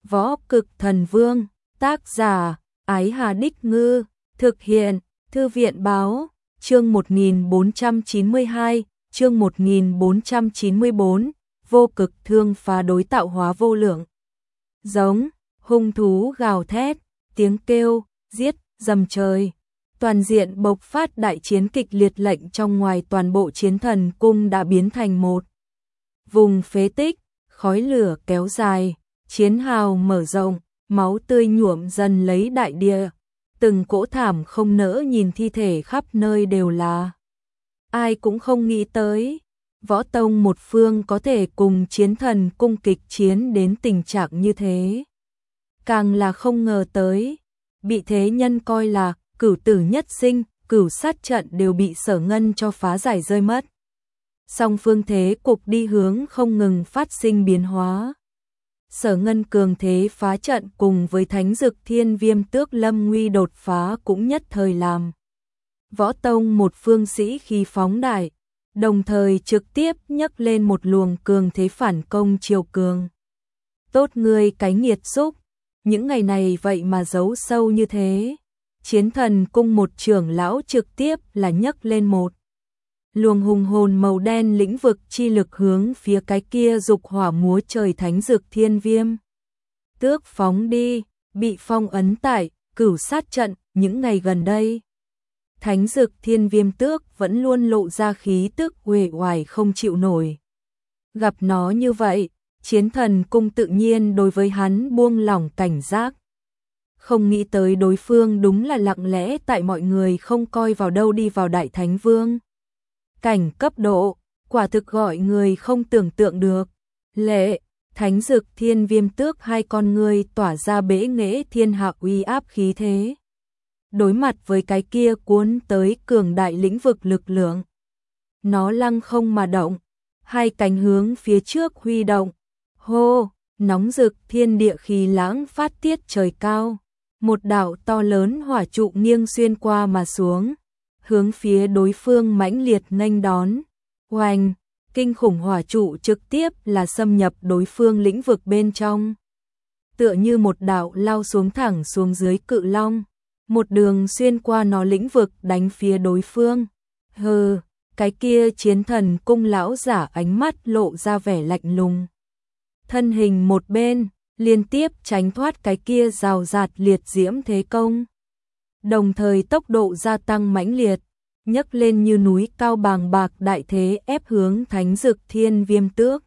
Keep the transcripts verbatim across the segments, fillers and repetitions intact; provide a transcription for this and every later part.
Võ Cực Thần Vương, tác giả, Ái Hà Đích Ngư, thực hiện, Thư viện Báo, chương một nghìn bốn trăm chín mươi hai, chương một nghìn bốn trăm chín mươi bốn, vô cực thương phá đối tạo hóa vô lượng. Giống, hung thú gào thét, tiếng kêu, giết, dầm trời. Toàn diện bộc phát đại chiến kịch liệt, lệnh trong ngoài toàn bộ chiến thần cung đã biến thành một vùng phế tích, khói lửa kéo dài, chiến hào mở rộng, máu tươi nhuộm dần lấy đại địa. Từng cỗ thảm không nỡ nhìn, thi thể khắp nơi đều là. Ai cũng không nghĩ tới, võ tông một phương có thể cùng chiến thần cung kịch chiến đến tình trạng như thế. Càng là không ngờ tới, bị thế nhân coi là cửu tử nhất sinh, cửu sát trận đều bị Sở Ngân cho phá giải rơi mất. Song phương thế cục đi hướng không ngừng phát sinh biến hóa. Sở Ngân cường thế phá trận cùng với Thánh Dực Thiên Viêm Tước lâm nguy đột phá cũng nhất thời làm võ tông một phương sĩ khí phóng đại, đồng thời trực tiếp nhấc lên một luồng cường thế phản công triều cường. Tốt ngươi cái nghiệt xúc, những ngày này vậy mà giấu sâu như thế. Chiến thần cung một trưởng lão trực tiếp là nhấc lên một luồng hùng hồn màu đen lĩnh vực chi lực hướng phía cái kia dục hỏa múa trời Thánh Dực Thiên Viêm Tước phóng đi, bị phong ấn tại cửu sát trận. Những ngày gần đây, Thánh Dực Thiên Viêm Tước vẫn luôn lộ ra khí tức uể oải không chịu nổi. Gặp nó như vậy, chiến thần cung tự nhiên đối với hắn buông lỏng cảnh giác. Không nghĩ tới đối phương đúng là lặng lẽ tại mọi người không coi vào đâu đi vào Đại Thánh Vương cảnh cấp độ, quả thực gọi người không tưởng tượng được. Lệ, Thánh Dực Thiên Viêm Tước hai con ngươi tỏa ra bẽ nghệ thiên hạ uy áp khí thế. Đối mặt với cái kia cuốn tới cường đại lĩnh vực lực lượng, nó lăng không mà động, hai cánh hướng phía trước huy động. Hô, nóng rực thiên địa khí lãng phát tiết trời cao. Một đạo to lớn hỏa trụ nghiêng xuyên qua mà xuống, hướng phía đối phương mãnh liệt nghênh đón. Oanh, kinh khủng hỏa trụ trực tiếp là xâm nhập đối phương lĩnh vực bên trong. Tựa như một đạo lao xuống thẳng xuống dưới cự long, một đường xuyên qua nó lĩnh vực đánh phía đối phương. Hừ, cái kia chiến thần cung lão giả ánh mắt lộ ra vẻ lạnh lùng. Thân hình một bên, liên tiếp tránh thoát cái kia rào rạt liệt diễm thế công. Đồng thời tốc độ gia tăng mãnh liệt, nhấc lên như núi cao bàng bạc đại thế ép hướng Thánh Dực Thiên Viêm Tước.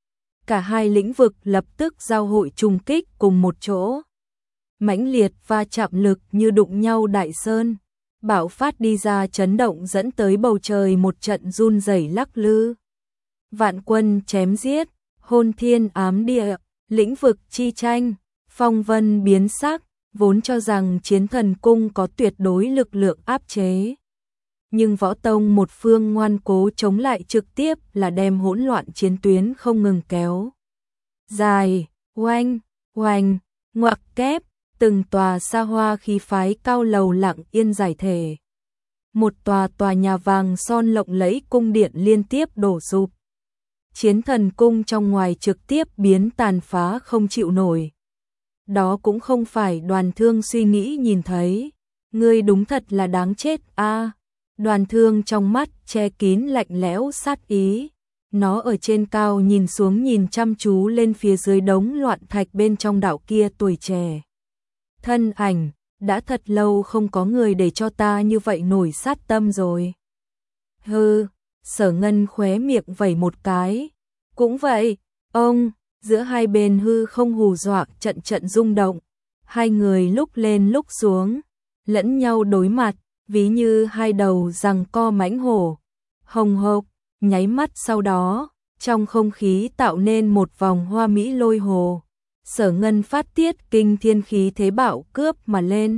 Cả hai lĩnh vực lập tức giao hội trùng kích cùng một chỗ. Mãnh liệt va chạm lực như đụng nhau đại sơn, bạo phát đi ra chấn động dẫn tới bầu trời một trận run rẩy lắc lư. Vạn quân chém giết, hôn thiên ám địa, lĩnh vực chi tranh, phong vân biến sắc, vốn cho rằng chiến thần cung có tuyệt đối lực lượng áp chế. Nhưng võ tông một phương ngoan cố chống lại, trực tiếp là đem hỗn loạn chiến tuyến không ngừng kéo dài. Oanh, oanh, ngoặc kép, từng tòa xa hoa khí phái cao lầu lặng yên giải thể. Một tòa tòa nhà vàng son lộng lẫy cung điện liên tiếp đổ sụp. Chiến thần cung trong ngoài trực tiếp biến tàn phá không chịu nổi. Đó cũng không phải Đoàn Thương suy nghĩ nhìn thấy. Ngươi đúng thật là đáng chết a. À, Đoàn Thương trong mắt che kín lạnh lẽo sát ý. Nó ở trên cao nhìn xuống, nhìn chăm chú lên phía dưới đống loạn thạch bên trong đạo kia tuổi trẻ. Thân ảnh, đã thật lâu không có người để cho ta như vậy nổi sát tâm rồi. Hừ, Sở Ngân khóe miệng vẩy một cái. Cũng vậy, ông, giữa hai bên hư không hù dọa trận trận rung động. Hai người lúc lên lúc xuống, lẫn nhau đối mặt, ví như hai đầu giằng co mãnh hổ. Hồng hộc, nháy mắt sau đó, trong không khí tạo nên một vòng hoa mỹ lôi hồ. Sở Ngân phát tiết kinh thiên khí thế bạo cướp mà lên.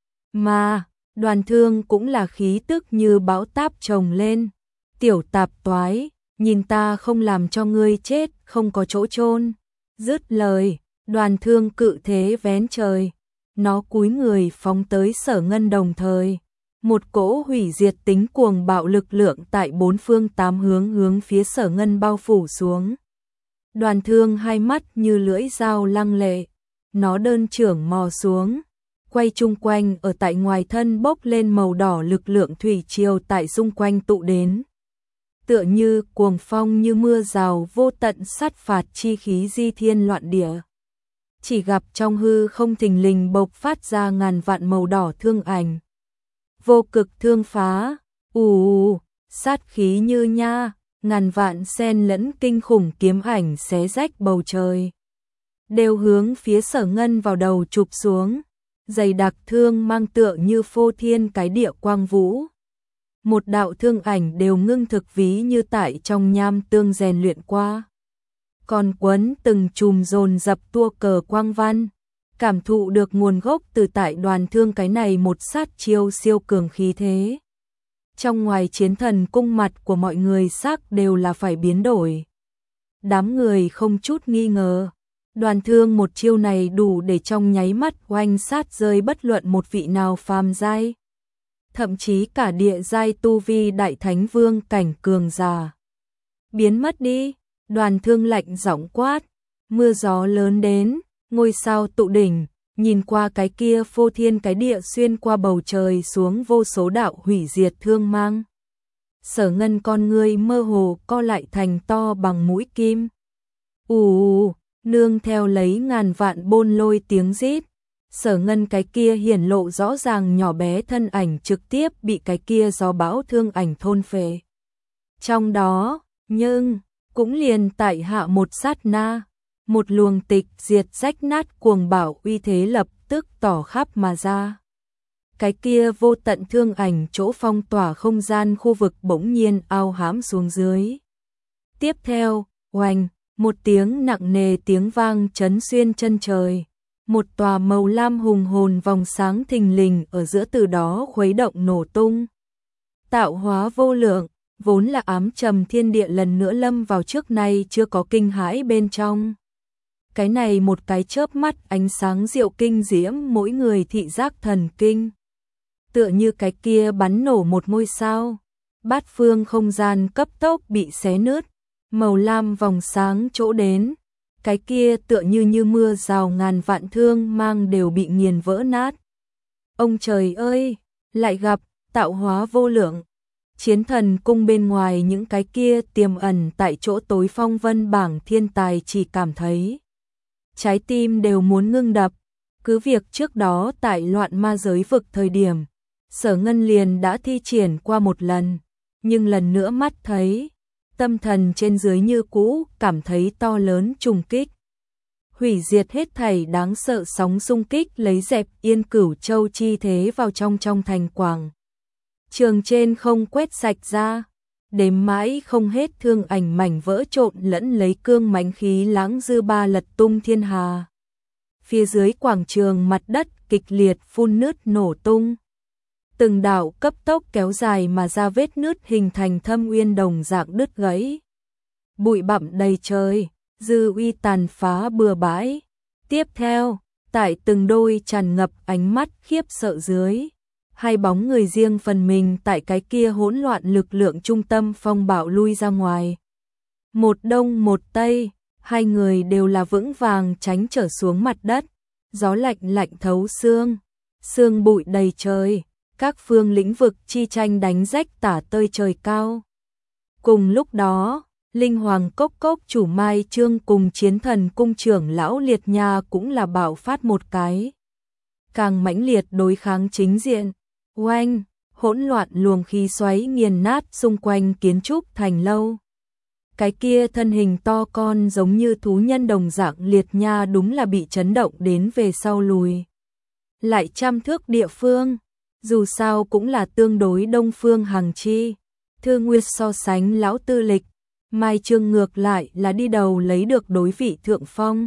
Mà, Đoàn Thương cũng là khí tức như bão táp chồng lên. Tiểu tạp toái, nhìn ta không làm cho ngươi chết, không có chỗ chôn. Dứt lời, Đoàn Thương cự thế vén trời. Nó cúi người phóng tới Sở Ngân, đồng thời một cỗ hủy diệt tính cuồng bạo lực lượng tại bốn phương tám hướng hướng phía Sở Ngân bao phủ xuống. Đoàn Thương hai mắt như lưỡi dao lăng lệ, nó đơn trưởng mò xuống, quay chung quanh ở tại ngoài thân bốc lên màu đỏ, lực lượng thủy triều tại xung quanh tụ đến. Tựa như cuồng phong như mưa rào vô tận sát phạt chi khí di thiên loạn địa. Chỉ gặp trong hư không thình lình bộc phát ra ngàn vạn màu đỏ thương ảnh. Vô cực thương phá, ù ù, sát khí như nha, ngàn vạn xen lẫn kinh khủng kiếm ảnh xé rách bầu trời. Đều hướng phía Sở Ngân vào đầu chụp xuống, dày đặc thương mang tựa như phô thiên cái địa quang vũ. Một đạo thương ảnh đều ngưng thực ví như tại trong nham tương rèn luyện qua. Còn quấn từng chùm dồn dập tua cờ quang văn, cảm thụ được nguồn gốc từ tại đoàn thương cái này một sát chiêu siêu cường khí thế. Trong ngoài chiến thần cung mặt của mọi người sắc đều là phải biến đổi. Đám người không chút nghi ngờ, đoàn thương một chiêu này đủ để trong nháy mắt oanh sát rơi bất luận một vị nào phàm giai. Thậm chí cả địa giai tu vi đại thánh vương cảnh cường giả. Biến mất đi, đoàn thương lạnh giọng quát, mưa gió lớn đến, ngôi sao tụ đỉnh, nhìn qua cái kia phô thiên cái địa xuyên qua bầu trời xuống vô số đạo hủy diệt thương mang. Sở Ngân con ngươi mơ hồ co lại thành to bằng mũi kim. Ù ù, nương theo lấy ngàn vạn bôn lôi tiếng rít. Sở Ngân cái kia hiển lộ rõ ràng nhỏ bé thân ảnh trực tiếp bị cái kia gió bão thương ảnh thôn phệ. Trong đó, nhưng, cũng liền tại hạ một sát na, một luồng tịch diệt rách nát cuồng bạo uy thế lập tức tỏ khắp mà ra. Cái kia vô tận thương ảnh chỗ phong tỏa không gian khu vực bỗng nhiên ao hãm xuống dưới. Tiếp theo, oanh, một tiếng nặng nề tiếng vang chấn xuyên chân trời. Một tòa màu lam hùng hồn vòng sáng thình lình ở giữa từ đó khuấy động nổ tung. Tạo hóa vô lượng, vốn là ám trầm thiên địa lần nữa lâm vào trước nay chưa có kinh hãi bên trong. Cái này một cái chớp mắt ánh sáng diệu kinh diễm mỗi người thị giác thần kinh. Tựa như cái kia bắn nổ một ngôi sao, bát phương không gian cấp tốc bị xé nứt, màu lam vòng sáng chỗ đến. Cái kia tựa như như mưa rào ngàn vạn thương mang đều bị nghiền vỡ nát. Ông trời ơi, lại gặp, tạo hóa vô lượng. Chiến thần cung bên ngoài những cái kia tiềm ẩn tại chỗ tối phong vân bảng thiên tài chỉ cảm thấy. Trái tim đều muốn ngưng đập, cứ việc trước đó tại loạn ma giới vực thời điểm, Sở Ngân liền đã thi triển qua một lần, nhưng lần nữa mắt thấy. Tâm thần trên dưới như cũ cảm thấy to lớn trùng kích. Hủy diệt hết thảy đáng sợ sóng xung kích lấy dẹp Yên Cửu Châu chi thế vào trong trong thành quảng. Trường trên không quét sạch ra, đếm mãi không hết thương ảnh mảnh vỡ trộn lẫn lấy cương mãnh khí lãng dư ba lật tung thiên hà. Phía dưới quảng trường mặt đất kịch liệt phun nứt nổ tung. Từng đạo cấp tốc kéo dài mà ra vết nứt hình thành thâm uyên đồng dạng đứt gãy. Bụi bặm đầy trời, dư uy tàn phá bừa bãi. Tiếp theo, tại từng đôi tràn ngập ánh mắt khiếp sợ dưới, hai bóng người riêng phần mình tại cái kia hỗn loạn lực lượng trung tâm phong bạo lui ra ngoài. Một đông một tây, hai người đều là vững vàng tránh trở xuống mặt đất, gió lạnh lạnh thấu xương, sương bụi đầy trời. Các phương lĩnh vực chi tranh đánh rách tả tơi trời cao. Cùng lúc đó, Linh Hoàng Cốc Cốc chủ Mai Trương cùng chiến thần cung trưởng lão Liệt Nha cũng là bạo phát một cái. Càng mãnh liệt đối kháng chính diện. Oanh, hỗn loạn luồng khí xoáy nghiền nát xung quanh kiến trúc thành lâu. Cái kia thân hình to con giống như thú nhân đồng dạng Liệt Nha đúng là bị chấn động đến về sau lùi. Lại trăm thước địa phương. Dù sao cũng là tương đối đông phương hàng chi, Thư Nguyệt so sánh lão tư lịch, Mai Trương ngược lại là đi đầu lấy được đối vị thượng phong.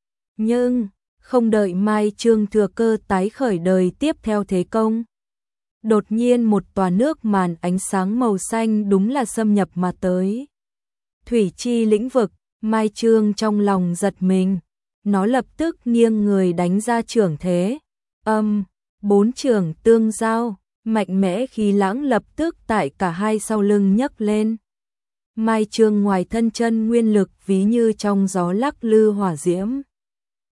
Nhưng, không đợi Mai Trương thừa cơ tái khởi đời tiếp theo thế công. Đột nhiên một tòa nước màn ánh sáng màu xanh đúng là xâm nhập mà tới. Thủy chi lĩnh vực, Mai Trương trong lòng giật mình, nó lập tức nghiêng người đánh ra trưởng thế. Âm Bốn trường tương giao, mạnh mẽ khí lãng lập tức tại cả hai sau lưng nhấc lên. Mai Trương ngoài thân chân nguyên lực ví như trong gió lắc lư hỏa diễm.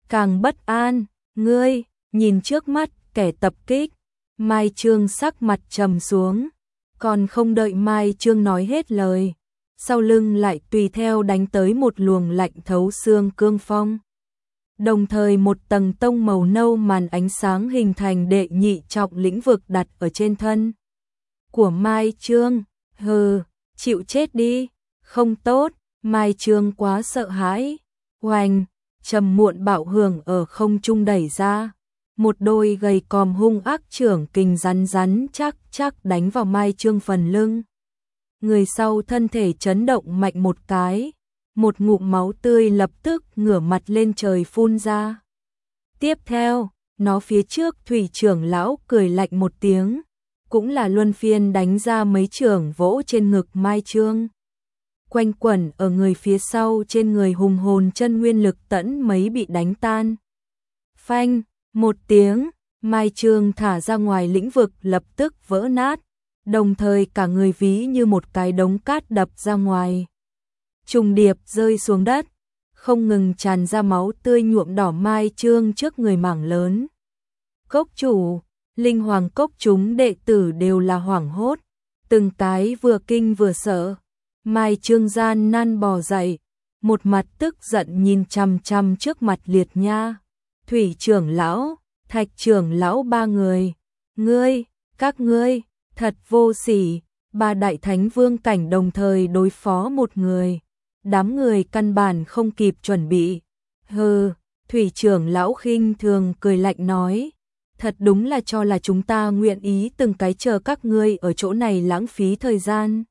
càng bất an. Ngươi, nhìn trước mắt kẻ tập kích. Mai Chương sắc mặt trầm xuống, còn không đợi Mai Chương nói hết lời, sau lưng lại tùy theo đánh tới một luồng lạnh thấu xương cương phong. Đồng thời một tầng tông màu nâu màn ánh sáng hình thành đệ nhị trọng lĩnh vực đặt ở trên thân của Mai Chương. Hừ, chịu chết đi, không tốt. Mai Chương quá sợ hãi. Oanh, trầm muộn bạo hưởng ở không trung đẩy ra. Một đôi gầy còm hung ác trưởng kình rắn rắn chắc chắc đánh vào Mai Chương phần lưng. Người sau thân thể chấn động mạnh một cái, một ngụm máu tươi lập tức ngửa mặt lên trời phun ra. Tiếp theo, nó phía trước thủy trưởng lão cười lạnh một tiếng, cũng là luân phiên đánh ra mấy trường vỗ trên ngực Mai Chương. Quanh quẩn ở người phía sau trên người hùng hồn chân nguyên lực tẫn mấy bị đánh tan. Phanh, một tiếng, Mai Chương thả ra ngoài lĩnh vực lập tức vỡ nát, đồng thời cả người ví như một cái đống cát đập ra ngoài. Trùng điệp rơi xuống đất, không ngừng tràn ra máu tươi nhuộm đỏ Mai Chương trước người mảng lớn. Cốc chủ, linh hoàng cốc chúng đệ tử đều là hoảng hốt, từng cái vừa kinh vừa sợ. Mai Chương gian nan bò dậy, một mặt tức giận nhìn chằm chằm trước mặt Liệt Nha, Thủy trưởng lão, Thạch trưởng lão ba người. Ngươi, các ngươi, thật vô sỉ, ba đại thánh vương cảnh đồng thời đối phó một người. Đám người căn bản không kịp chuẩn bị. Hừ, Thủy trưởng lão khinh thường cười lạnh nói, thật đúng là cho là chúng ta nguyện ý từng cái chờ các ngươi ở chỗ này lãng phí thời gian.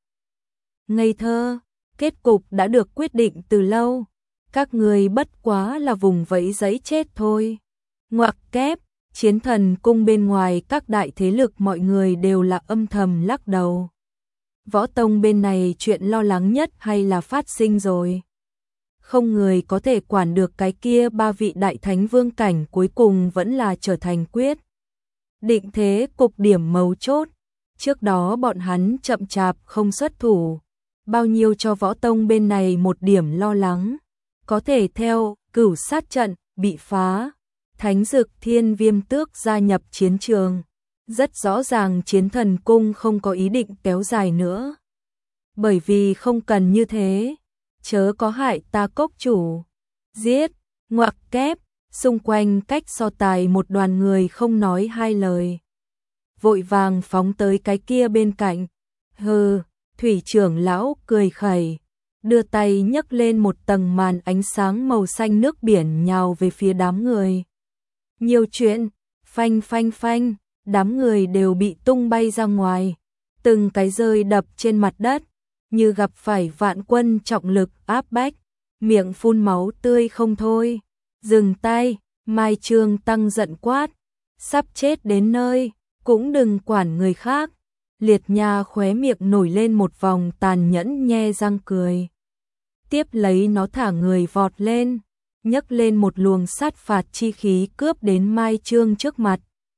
Ngây thơ, kết cục đã được quyết định từ lâu, các ngươi bất quá là vùng vẫy giấy chết thôi. Ngoặc kép, Chiến Thần cung bên ngoài các đại thế lực mọi người đều là âm thầm lắc đầu. Võ tông bên này chuyện lo lắng nhất hay là phát sinh rồi. Không người có thể quản được cái kia, ba vị đại thánh vương cảnh cuối cùng vẫn là trở thành quyết định thế cục điểm mấu chốt. Trước đó bọn hắn chậm chạp không xuất thủ, bao nhiêu cho võ tông bên này một điểm lo lắng. Có thể theo cửu sát trận bị phá, Thánh Dực Thiên Viêm Tước gia nhập chiến trường. Rất rõ ràng Chiến Thần cung không có ý định kéo dài nữa. Bởi vì không cần như thế, chớ có hại ta cốc chủ. Giết, ngoặc kép, xung quanh cách so tài một đoàn người không nói hai lời. Vội vàng phóng tới cái kia bên cạnh. Hừ, Thủy trưởng lão cười khẩy, đưa tay nhấc lên một tầng màn ánh sáng màu xanh nước biển nhào về phía đám người. Nhiều chuyện, phanh phanh phanh, đám người đều bị tung bay ra ngoài, từng cái rơi đập trên mặt đất, như gặp phải vạn quân trọng lực áp bách, miệng phun máu tươi không thôi. Dừng tay, Mai Chương tăng giận quát, sắp chết đến nơi, cũng đừng quản người khác. Liệt Nha khóe miệng nổi lên một vòng tàn nhẫn nhe răng cười. Tiếp lấy nó thả người vọt lên, nhấc lên một luồng sát phạt chi khí cướp đến Mai Chương trước mặt.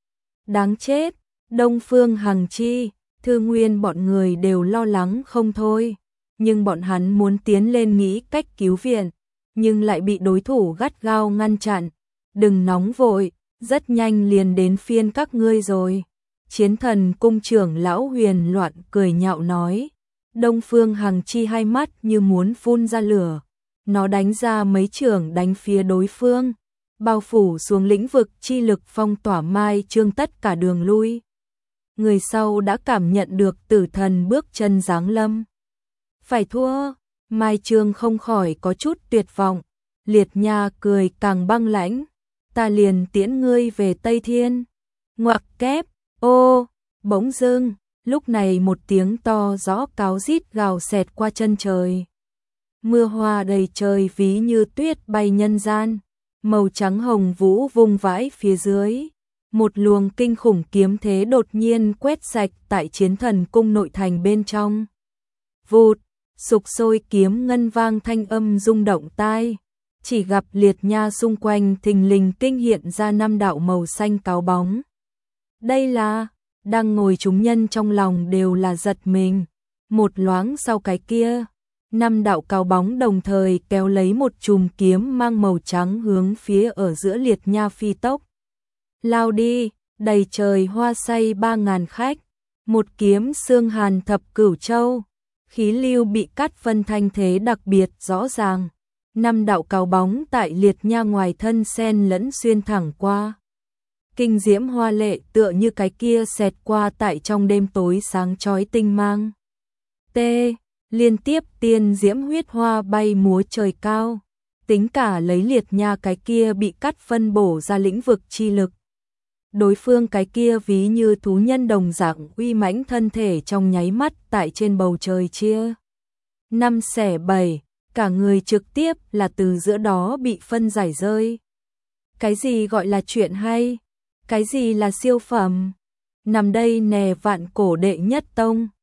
Đáng chết, Đông Phương Hằng Chi, Thư Nguyên bọn người đều lo lắng không thôi, nhưng bọn hắn muốn tiến lên nghĩ cách cứu viện, nhưng lại bị đối thủ gắt gao ngăn chặn. Đừng nóng vội, rất nhanh liền đến phiên các ngươi rồi. Chiến Thần cung trưởng lão Huyền Loạn cười nhạo nói. Đông Phương Hằng Chi hai mắt như muốn phun ra lửa, nó đánh ra mấy chưởng đánh phía đối phương, bao phủ xuống lĩnh vực chi lực phong tỏa Mai Chương tất cả đường lui. Người sau đã cảm nhận được tử thần bước chân giáng lâm. Phải thua, Mai Chương không khỏi có chút tuyệt vọng. Liệt Nha cười càng băng lãnh, ta liền tiễn ngươi về Tây Thiên. Ngoặc kép, ô, bỗng dưng, lúc này một tiếng to rõ cáo rít gào xẹt qua chân trời. Mưa hoa đầy trời ví như tuyết bay nhân gian, màu trắng hồng vũ vung vãi phía dưới. Một luồng kinh khủng kiếm thế đột nhiên quét sạch tại Chiến Thần cung nội thành bên trong. Vụt, sục sôi kiếm ngân vang thanh âm rung động tai. Chỉ gặp Liệt Nha xung quanh thình lình kinh hiện ra năm đạo màu xanh cáo bóng. Đây là, đang ngồi chúng nhân trong lòng đều là giật mình. Một loáng sau cái kia, Năm đạo cáo bóng đồng thời kéo lấy một chùm kiếm mang màu trắng hướng phía ở giữa Liệt Nha phi tốc. Lao đi, đầy trời hoa say ba ngàn khách, một kiếm xương hàn thập cửu châu, khí lưu bị cắt phân thanh thế đặc biệt rõ ràng. Năm đạo cáo bóng tại Liệt Nha ngoài thân sen lẫn xuyên thẳng qua. Kinh diễm hoa lệ tựa như cái kia xẹt qua tại trong đêm tối sáng chói tinh mang. T. Liên tiếp tiên diễm huyết hoa bay múa trời cao, tính cả lấy Liệt Nha cái kia bị cắt phân bổ ra lĩnh vực chi lực. Đối phương cái kia ví như thú nhân đồng dạng uy mãnh thân thể trong nháy mắt tại trên bầu trời chia năm xẻ bảy, cả người trực tiếp là từ giữa đó bị phân giải rơi. Cái gì gọi là chuyện hay? Cái gì là siêu phẩm? Nằm đây nè vạn cổ đệ nhất tông,